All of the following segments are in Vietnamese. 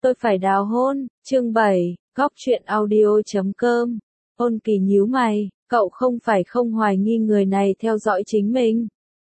Tôi phải đào hôn, chương 7, góc truyện audio.com. Ôn Kỳ nhíu mày, cậu không phải không hoài nghi người này theo dõi chính mình.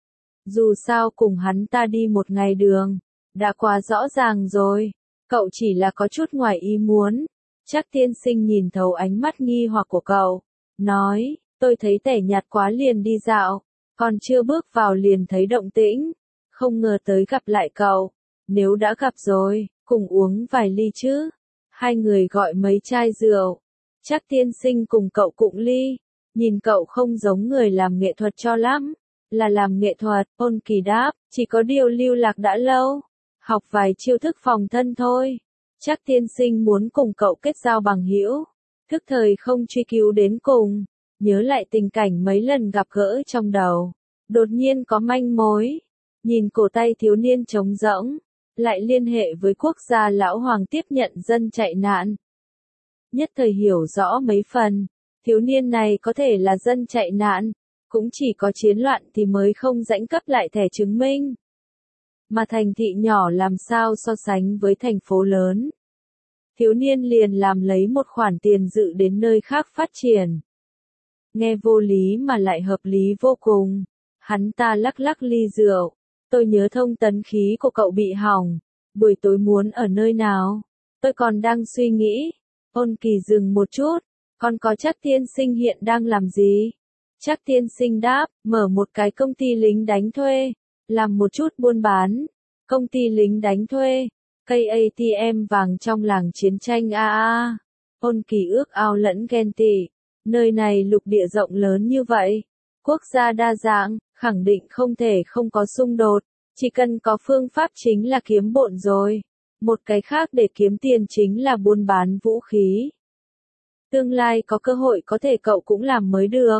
Dù sao cùng hắn ta đi một ngày đường, đã quá rõ ràng rồi, cậu chỉ là có chút ngoài ý muốn. Chắc tiên sinh nhìn thấu ánh mắt nghi hoặc của cậu, nói, tôi thấy tẻ nhạt quá liền đi dạo, còn chưa bước vào liền thấy động tĩnh, không ngờ tới gặp lại cậu, nếu đã gặp rồi, cùng uống vài ly chứ. Hai người gọi mấy chai rượu, chắc tiên sinh cùng cậu cụng ly, nhìn cậu không giống người làm nghệ thuật cho lắm. Là làm nghệ thuật, Ôn Kỳ đáp, chỉ có điều lưu lạc đã lâu, học vài chiêu thức phòng thân thôi. Chắc tiên sinh muốn cùng cậu kết giao bằng hữu, thức thời không truy cứu đến cùng, nhớ lại tình cảnh mấy lần gặp gỡ trong đầu, đột nhiên có manh mối, nhìn cổ tay thiếu niên trống rỗng, lại liên hệ với quốc gia lão hoàng tiếp nhận dân chạy nạn. Nhất thời hiểu rõ mấy phần, thiếu niên này có thể là dân chạy nạn, cũng chỉ có chiến loạn thì mới không rãnh cấp lại thẻ chứng minh. Mà thành thị nhỏ làm sao so sánh với thành phố lớn. Thiếu niên liền làm lấy một khoản tiền dự đến nơi khác phát triển. Nghe vô lý mà lại hợp lý vô cùng. Hắn ta lắc lắc ly rượu. Tôi nhớ thông tấn khí của cậu bị hỏng. Buổi tối muốn ở nơi nào? Tôi còn đang suy nghĩ. Ôn Kỳ dừng một chút. Còn có chắc tiên sinh hiện đang làm gì? Chắc tiên sinh đáp, mở một cái công ty lính đánh thuê. Làm một chút buôn bán. Công ty lính đánh thuê. Cây ATM vàng trong làng chiến tranh a. Ôn Kỳ ước ao lẫn ghen tị. Nơi này lục địa rộng lớn như vậy. Quốc gia đa dạng, khẳng định không thể không có xung đột. Chỉ cần có phương pháp chính là kiếm bộn rồi. Một cái khác để kiếm tiền chính là buôn bán vũ khí. Tương lai có cơ hội có thể cậu cũng làm mới được.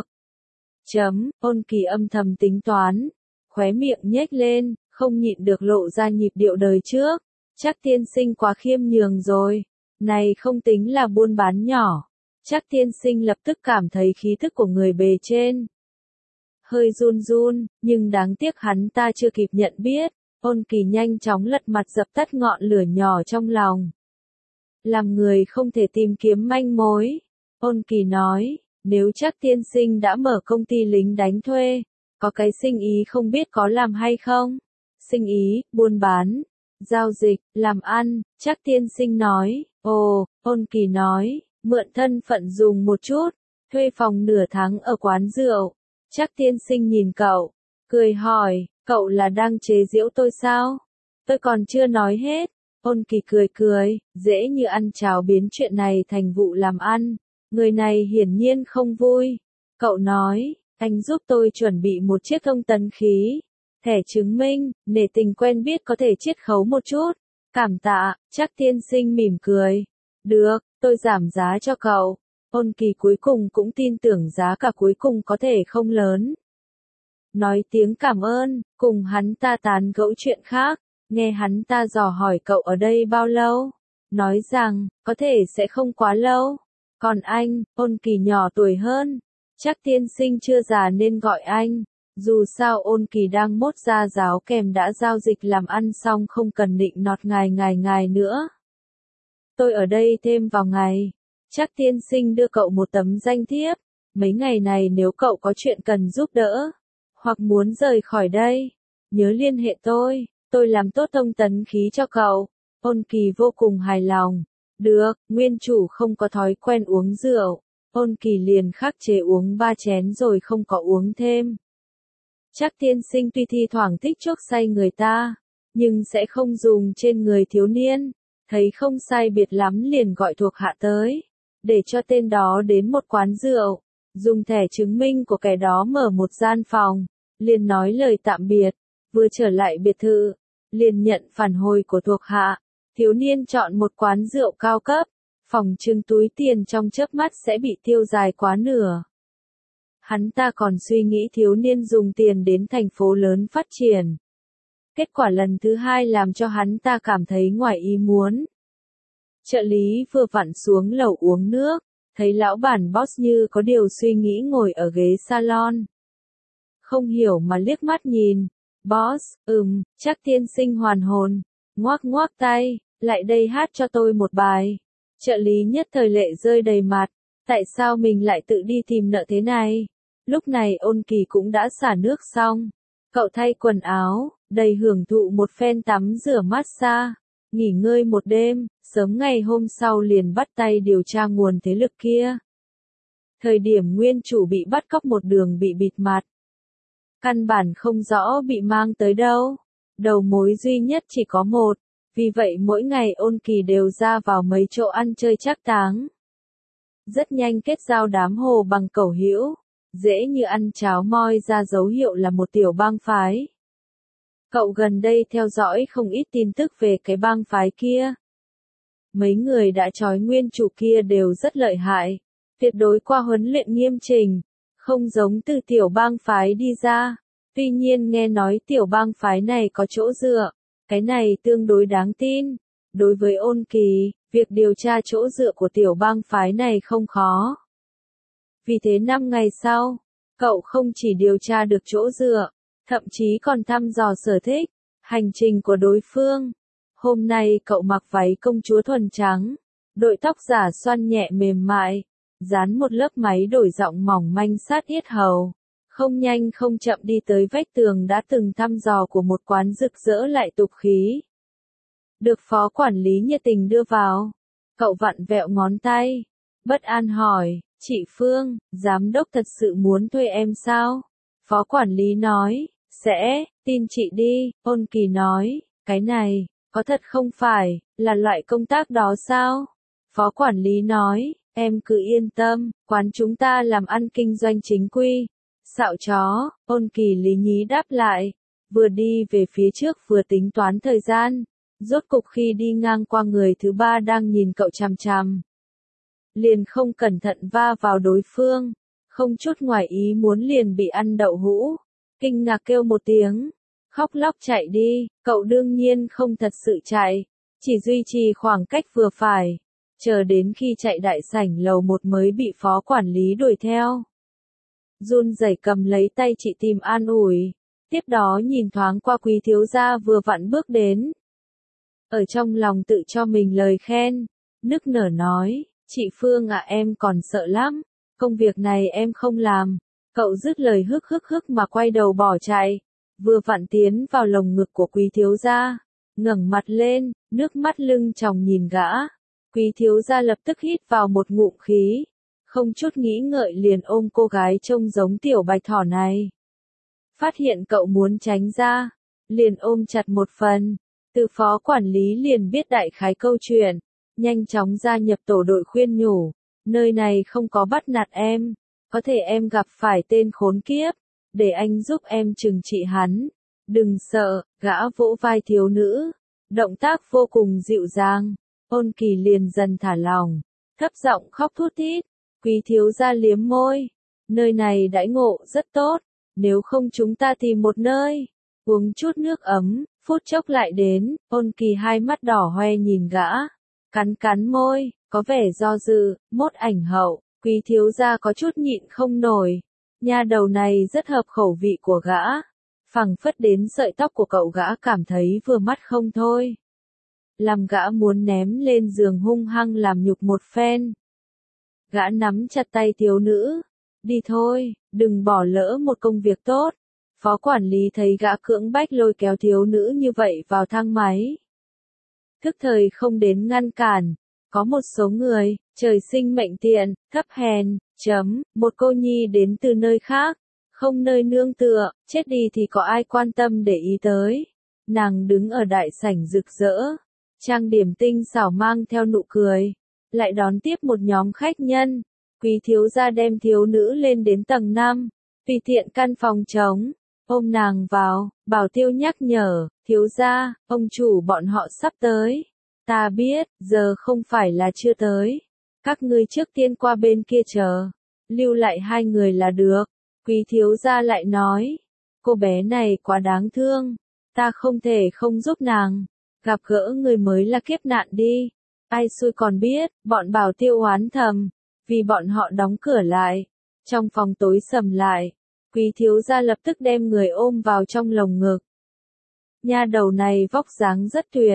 Ôn Kỳ âm thầm tính toán. Khóe miệng nhếch lên, không nhịn được lộ ra nhịp điệu đời trước. Chắc tiên sinh quá khiêm nhường rồi. Này không tính là buôn bán nhỏ. Chắc tiên sinh lập tức cảm thấy khí thức của người bề trên. Hơi run run, nhưng đáng tiếc hắn ta chưa kịp nhận biết. Ôn Kỳ nhanh chóng lật mặt dập tắt ngọn lửa nhỏ trong lòng. Làm người không thể tìm kiếm manh mối. Ôn Kỳ nói, nếu chắc tiên sinh đã mở công ty lính đánh thuê, có cái sinh ý không biết có làm hay không? Sinh ý, buôn bán, giao dịch, làm ăn, chắc tiên sinh nói. Ồ, Ôn Kỳ nói, mượn thân phận dùng một chút, thuê phòng nửa tháng ở quán rượu. Chắc tiên sinh nhìn cậu, cười hỏi, cậu là đang chế giễu tôi sao? Tôi còn chưa nói hết. Ôn Kỳ cười, dễ như ăn cháo biến chuyện này thành vụ làm ăn. Người này hiển nhiên không vui. Cậu nói, anh giúp tôi chuẩn bị một chiếc thông tấn khí. Thẻ chứng minh, nể tình quen biết có thể chiết khấu một chút. Cảm tạ, chắc tiên sinh mỉm cười. Được, tôi giảm giá cho cậu. Ôn Kỳ cuối cùng cũng tin tưởng giá cả cuối cùng có thể không lớn. Nói tiếng cảm ơn, cùng hắn ta tán gẫu chuyện khác. Nghe hắn ta dò hỏi cậu ở đây bao lâu. Nói rằng, có thể sẽ không quá lâu. Còn anh, Ôn Kỳ nhỏ tuổi hơn. Chắc tiên sinh chưa già nên gọi anh. Dù sao Ôn Kỳ đang mốt ra giáo kèm đã giao dịch làm ăn xong không cần định nọt ngài nữa. Tôi ở đây thêm vào ngày. Chắc tiên sinh đưa cậu một tấm danh thiếp. Mấy ngày này nếu cậu có chuyện cần giúp đỡ, hoặc muốn rời khỏi đây, nhớ liên hệ tôi làm tốt thông tấn khí cho cậu. Ôn Kỳ vô cùng hài lòng. Được, nguyên chủ không có thói quen uống rượu. Ôn Kỳ liền khắc chế uống 3 chén rồi không có uống thêm. Chắc tiên sinh tuy thi thoảng thích chuốc say người ta, nhưng sẽ không dùng trên người thiếu niên. Thấy không sai biệt lắm liền gọi thuộc hạ tới, để cho tên đó đến một quán rượu, dùng thẻ chứng minh của kẻ đó mở một gian phòng, liền nói lời tạm biệt, vừa trở lại biệt thự, liền nhận phản hồi của thuộc hạ. Thiếu niên chọn một quán rượu cao cấp, phòng trưng túi tiền trong chớp mắt sẽ bị tiêu dài quá nửa. Hắn ta còn suy nghĩ thiếu niên dùng tiền đến thành phố lớn phát triển. Kết quả lần thứ hai làm cho hắn ta cảm thấy ngoài ý muốn. Trợ lý vừa vặn xuống lầu uống nước, thấy lão bản boss như có điều suy nghĩ ngồi ở ghế salon. Không hiểu mà liếc mắt nhìn. Boss, chắc tiên sinh hoàn hồn. Ngoác ngoác tay, lại đây hát cho tôi một bài. Trợ lý nhất thời lệ rơi đầy mặt, tại sao mình lại tự đi tìm nợ thế này? Lúc này Ôn Kỳ cũng đã xả nước xong. Cậu thay quần áo, đầy hưởng thụ một phen tắm rửa massage, nghỉ ngơi một đêm, sớm ngày hôm sau liền bắt tay điều tra nguồn thế lực kia. Thời điểm nguyên chủ bị bắt cóc một đường bị bịt mặt. Căn bản không rõ bị mang tới đâu. Đầu mối duy nhất chỉ có một, vì vậy mỗi ngày Ôn Kỳ đều ra vào mấy chỗ ăn chơi trác táng. Rất nhanh kết giao đám hồ bằng cẩu hữu, dễ như ăn cháo moi ra dấu hiệu là một tiểu bang phái. Cậu gần đây theo dõi không ít tin tức về cái bang phái kia. Mấy người đã trói nguyên chủ kia đều rất lợi hại, tuyệt đối qua huấn luyện nghiêm chỉnh, không giống từ tiểu bang phái đi ra. Tuy nhiên nghe nói tiểu bang phái này có chỗ dựa, cái này tương đối đáng tin. Đối với Ôn Kỳ, việc điều tra chỗ dựa của tiểu bang phái này không khó. Vì thế 5 ngày sau, cậu không chỉ điều tra được chỗ dựa, thậm chí còn thăm dò sở thích, hành trình của đối phương. Hôm nay cậu mặc váy công chúa thuần trắng, đội tóc giả xoăn nhẹ mềm mại, dán một lớp máy đổi giọng mỏng manh sát yết hầu. Không nhanh không chậm đi tới vách tường đã từng thăm dò của một quán rực rỡ lại tục khí. Được phó quản lý nhiệt tình đưa vào. Cậu vặn vẹo ngón tay. Bất an hỏi, chị Phương, giám đốc thật sự muốn thuê em sao? Phó quản lý nói, sẽ, tin chị đi. Ôn Kỳ nói, cái này, có thật không phải, là loại công tác đó sao? Phó quản lý nói, em cứ yên tâm, quán chúng ta làm ăn kinh doanh chính quy. Xạo chó, Ôn Kỳ lý nhí đáp lại, vừa đi về phía trước vừa tính toán thời gian, rốt cục khi đi ngang qua người thứ ba đang nhìn cậu chằm chằm. Liền không cẩn thận va vào đối phương, không chút ngoài ý muốn liền bị ăn đậu hũ, kinh ngạc kêu một tiếng, khóc lóc chạy đi, cậu đương nhiên không thật sự chạy, chỉ duy trì khoảng cách vừa phải, chờ đến khi chạy đại sảnh lầu 1 mới bị phó quản lý đuổi theo. Run rẩy cầm lấy tay chị tìm an ủi, tiếp đó nhìn thoáng qua Quý thiếu gia vừa vặn bước đến. Ở trong lòng tự cho mình lời khen, nức nở nói, chị Phương ạ em còn sợ lắm, công việc này em không làm. Cậu dứt lời hức mà quay đầu bỏ chạy, vừa vặn tiến vào lồng ngực của Quý thiếu gia, ngẩng mặt lên, nước mắt lưng tròng nhìn gã. Quý thiếu gia lập tức hít vào một ngụm khí, không chút nghĩ ngợi liền ôm cô gái trông giống tiểu bạch thỏ này. Phát hiện cậu muốn tránh ra, liền ôm chặt một phần. Từ phó quản lý liền biết đại khái câu chuyện, nhanh chóng gia nhập tổ đội khuyên nhủ, nơi này không có bắt nạt em, có thể em gặp phải tên khốn kiếp, để anh giúp em trừng trị hắn. Đừng sợ, gã vỗ vai thiếu nữ, động tác vô cùng dịu dàng. Ôn Kỳ liền dần thả lòng, thấp giọng khóc thút thít. Quý thiếu gia liếm môi, nơi này đãi ngộ rất tốt, nếu không chúng ta tìm một nơi, uống chút nước ấm. Phút chốc lại đến, Ôn Kỳ hai mắt đỏ hoe nhìn gã, cắn môi, có vẻ do dự, mốt ảnh hậu. Quý thiếu gia có chút nhịn không nổi, nha đầu này rất hợp khẩu vị của gã, phẳng phất đến sợi tóc của cậu gã cảm thấy vừa mắt không thôi. Làm gã muốn ném lên giường hung hăng làm nhục một phen. Gã nắm chặt tay thiếu nữ, đi thôi, đừng bỏ lỡ một công việc tốt. Phó quản lý thấy gã cưỡng bách lôi kéo thiếu nữ như vậy vào thang máy. Thức thời không đến ngăn cản, có một số người, trời sinh mệnh tiện, thấp hèn, một cô nhi đến từ nơi khác, không nơi nương tựa, chết đi thì có ai quan tâm để ý tới. Nàng đứng ở đại sảnh rực rỡ, trang điểm tinh xảo mang theo nụ cười, lại đón tiếp một nhóm khách nhân. Quý thiếu gia đem thiếu nữ lên đến tầng 5, tùy tiện căn phòng trống, ôm nàng vào, Bảo Tiêu nhắc nhở, thiếu gia, ông chủ bọn họ sắp tới. Ta biết, giờ không phải là chưa tới. Các ngươi trước tiên qua bên kia chờ, lưu lại 2 người là được. Quý thiếu gia lại nói, cô bé này quá đáng thương, ta không thể không giúp nàng. Gặp gỡ người mới là kiếp nạn đi. Ai xui còn biết, bọn Bảo Tiêu oán thầm, vì bọn họ đóng cửa lại. Trong phòng tối sầm lại, Quý thiếu gia lập tức đem người ôm vào trong lồng ngực. Nha đầu này vóc dáng rất tuyệt,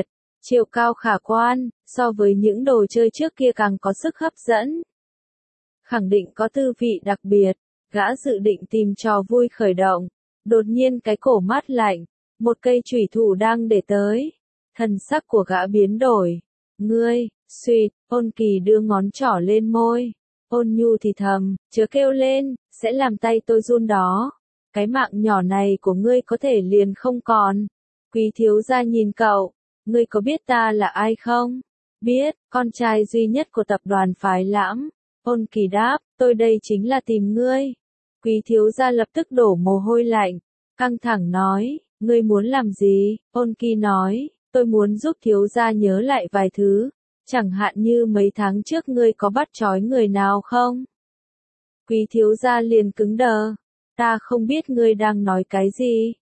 chiều cao khả quan, so với những đồ chơi trước kia càng có sức hấp dẫn. Khẳng định có tư vị đặc biệt, gã dự định tìm trò vui khởi động. Đột nhiên cái cổ mát lạnh, một cây chủy thủ đang để tới. Thần sắc của gã biến đổi. Ngươi, suýt, Ôn Kỳ đưa ngón trỏ lên môi. Ôn nhu thì thầm, chớ kêu lên, sẽ làm tay tôi run đó. Cái mạng nhỏ này của ngươi có thể liền không còn. Quý thiếu gia nhìn cậu, ngươi có biết ta là ai không? Biết, con trai duy nhất của tập đoàn Phái Lãm. Ôn Kỳ đáp, tôi đây chính là tìm ngươi. Quý thiếu gia lập tức đổ mồ hôi lạnh, căng thẳng nói, ngươi muốn làm gì? Ôn Kỳ nói, tôi muốn giúp thiếu gia nhớ lại vài thứ, chẳng hạn như mấy tháng trước ngươi có bắt trói người nào không? Quý thiếu gia liền cứng đờ, ta không biết ngươi đang nói cái gì.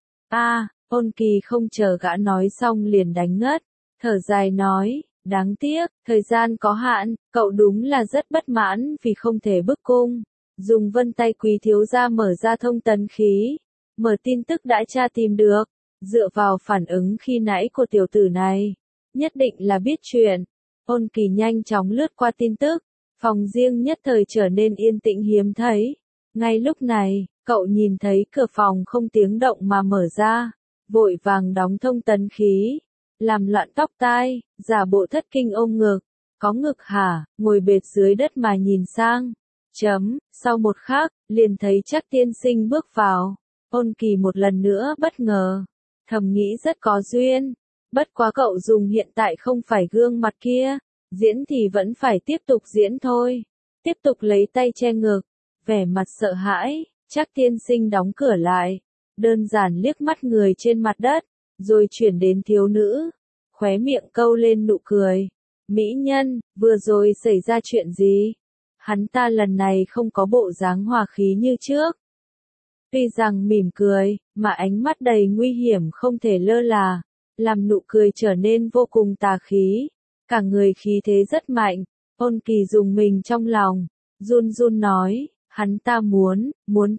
Ôn Kỳ không chờ gã nói xong liền đánh ngất, thở dài nói, đáng tiếc, thời gian có hạn, cậu đúng là rất bất mãn vì không thể bức cung. Dùng vân tay quý thiếu gia mở ra thông tấn khí, mở tin tức đã tra tìm được, dựa vào phản ứng khi nãy của tiểu tử này, nhất định là biết chuyện. Ôn Kỳ nhanh chóng lướt qua tin tức, phòng riêng nhất thời trở nên yên tĩnh hiếm thấy. Ngay lúc này, cậu nhìn thấy cửa phòng không tiếng động mà mở ra, vội vàng đóng thông tấn khí, làm loạn tóc tai, giả bộ thất kinh ôm ngực, có ngực hả, ngồi bệt dưới đất mà nhìn sang. Sau một khắc, liền thấy Trác tiên sinh bước vào. Ôn Kỳ một lần nữa bất ngờ, thầm nghĩ rất có duyên. Bất quá cậu dùng hiện tại không phải gương mặt kia, diễn thì vẫn phải tiếp tục diễn thôi. Tiếp tục lấy tay che ngực, vẻ mặt sợ hãi, Trác tiên sinh đóng cửa lại, đơn giản liếc mắt người trên mặt đất, rồi chuyển đến thiếu nữ, khóe miệng câu lên nụ cười. Mỹ nhân, vừa rồi xảy ra chuyện gì? Hắn ta lần này không có bộ dáng hòa khí như trước. Tuy rằng mỉm cười, mà ánh mắt đầy nguy hiểm không thể lơ là, làm nụ cười trở nên vô cùng tà khí. Cả người khí thế rất mạnh, Ôn Kỳ dùng mình trong lòng, run run nói, hắn ta muốn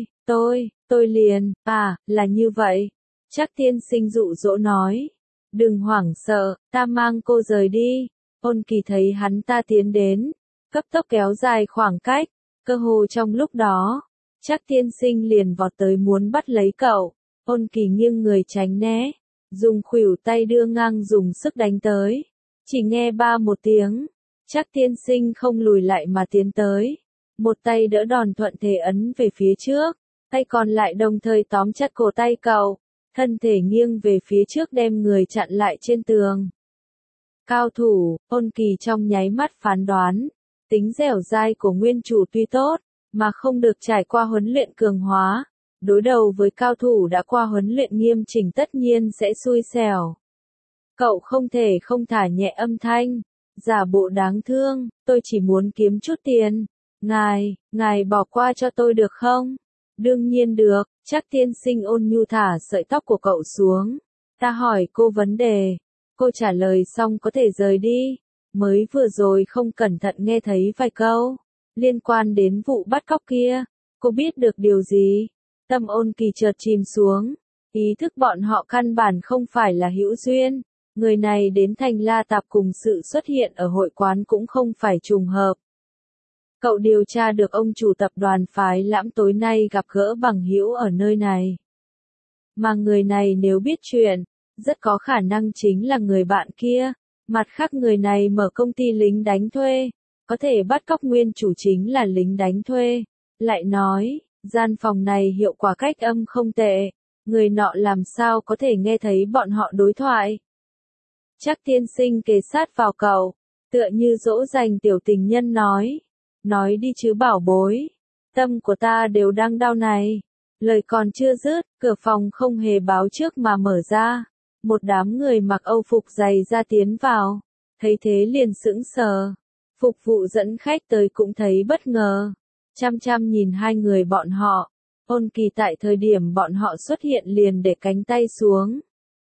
tôi liền, là như vậy. Trác tiên sinh dụ dỗ nói, đừng hoảng sợ, ta mang cô rời đi. Ôn Kỳ thấy hắn ta tiến đến, cấp tốc kéo dài khoảng cách, cơ hồ trong lúc đó, Trác tiên sinh liền vọt tới muốn bắt lấy cậu. Ôn Kỳ nghiêng người tránh né, dùng khuỷu tay đưa ngang dùng sức đánh tới. Chỉ nghe ba một tiếng, Trác tiên sinh không lùi lại mà tiến tới, một tay đỡ đòn thuận thế ấn về phía trước, tay còn lại đồng thời tóm chặt cổ tay cậu, thân thể nghiêng về phía trước đem người chặn lại trên tường. Cao thủ, Ôn Kỳ trong nháy mắt phán đoán, tính dẻo dai của nguyên chủ tuy tốt, mà không được trải qua huấn luyện cường hóa, đối đầu với cao thủ đã qua huấn luyện nghiêm chỉnh tất nhiên sẽ xui xẻo. Cậu không thể không thả nhẹ âm thanh, giả bộ đáng thương, tôi chỉ muốn kiếm chút tiền. Ngài bỏ qua cho tôi được không? Đương nhiên được, Trác tiên sinh ôn nhu thả sợi tóc của cậu xuống. Ta hỏi cô vấn đề, cô trả lời xong có thể rời đi. Mới vừa rồi không cẩn thận nghe thấy vài câu liên quan đến vụ bắt cóc kia, cô biết được điều gì? Tâm Ôn Kỳ chợt chìm xuống, ý thức bọn họ căn bản không phải là hữu duyên. Người này đến Thành La Tạp cùng sự xuất hiện ở hội quán cũng không phải trùng hợp. Cậu điều tra được ông chủ tập đoàn Phái Lãm tối nay gặp gỡ bằng hữu ở nơi này. Mà người này nếu biết chuyện, rất có khả năng chính là người bạn kia. Mặt khác người này mở công ty lính đánh thuê, có thể bắt cóc nguyên chủ chính là lính đánh thuê. Lại nói, gian phòng này hiệu quả cách âm không tệ, người nọ làm sao có thể nghe thấy bọn họ đối thoại. Trác tiên sinh kề sát vào cậu, tựa như dỗ dành tiểu tình nhân nói đi chứ bảo bối, tâm của ta đều đang đau này. Lời còn chưa dứt, cửa phòng không hề báo trước mà mở ra, một đám người mặc Âu phục dày da tiến vào, thấy thế liền sững sờ. Phục vụ dẫn khách tới cũng thấy bất ngờ, chăm chăm nhìn hai người bọn họ. Ôn Kỳ tại thời điểm bọn họ xuất hiện liền để cánh tay xuống,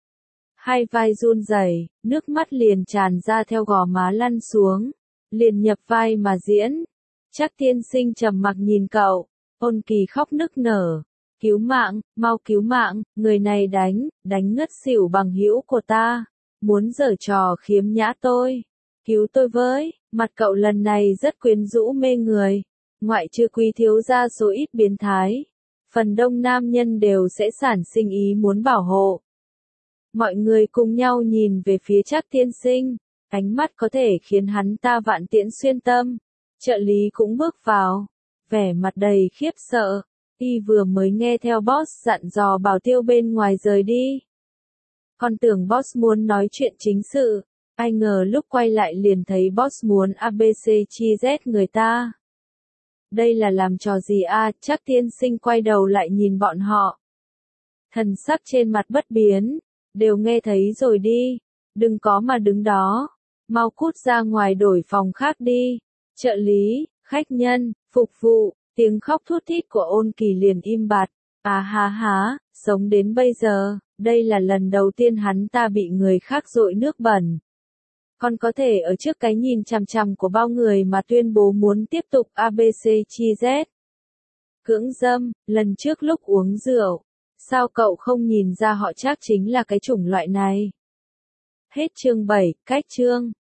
hai vai run rẩy, nước mắt liền tràn ra theo gò má lăn xuống, liền nhập vai mà diễn. Trác tiên sinh trầm mặc nhìn cậu, Ôn Kỳ khóc nức nở, cứu mạng, mau cứu mạng, người này đánh ngất xỉu bằng hữu của ta. Muốn giở trò khiếm nhã tôi. Cứu tôi với, mặt cậu lần này rất quyến rũ mê người. Ngoại trừ Quý thiếu gia số ít biến thái. Phần đông nam nhân đều sẽ sản sinh ý muốn bảo hộ. Mọi người cùng nhau nhìn về phía Trác tiên sinh. Ánh mắt có thể khiến hắn ta vạn tiễn xuyên tâm. Trợ lý cũng bước vào. Vẻ mặt đầy khiếp sợ. Y vừa mới nghe theo boss dặn dò bảo Tiêu bên ngoài rời đi. Còn tưởng boss muốn nói chuyện chính sự. Ai ngờ lúc quay lại liền thấy boss muốn ABC chi Z người ta. Đây là làm trò gì a? Trác tiên sinh quay đầu lại nhìn bọn họ. Thần sắc trên mặt bất biến. Đều nghe thấy rồi đi. Đừng có mà đứng đó. Mau cút ra ngoài đổi phòng khác đi. Trợ lý, khách nhân, phục vụ, tiếng khóc thút thít của Ôn Kỳ liền im bặt. À há, sống đến bây giờ, đây là lần đầu tiên hắn ta bị người khác dội nước bẩn. Còn có thể ở trước cái nhìn chằm chằm của bao người mà tuyên bố muốn tiếp tục ABC chi Z. Cưỡng dâm, lần trước lúc uống rượu, sao cậu không nhìn ra họ Trác chính là cái chủng loại này? Hết chương 7, cách chương.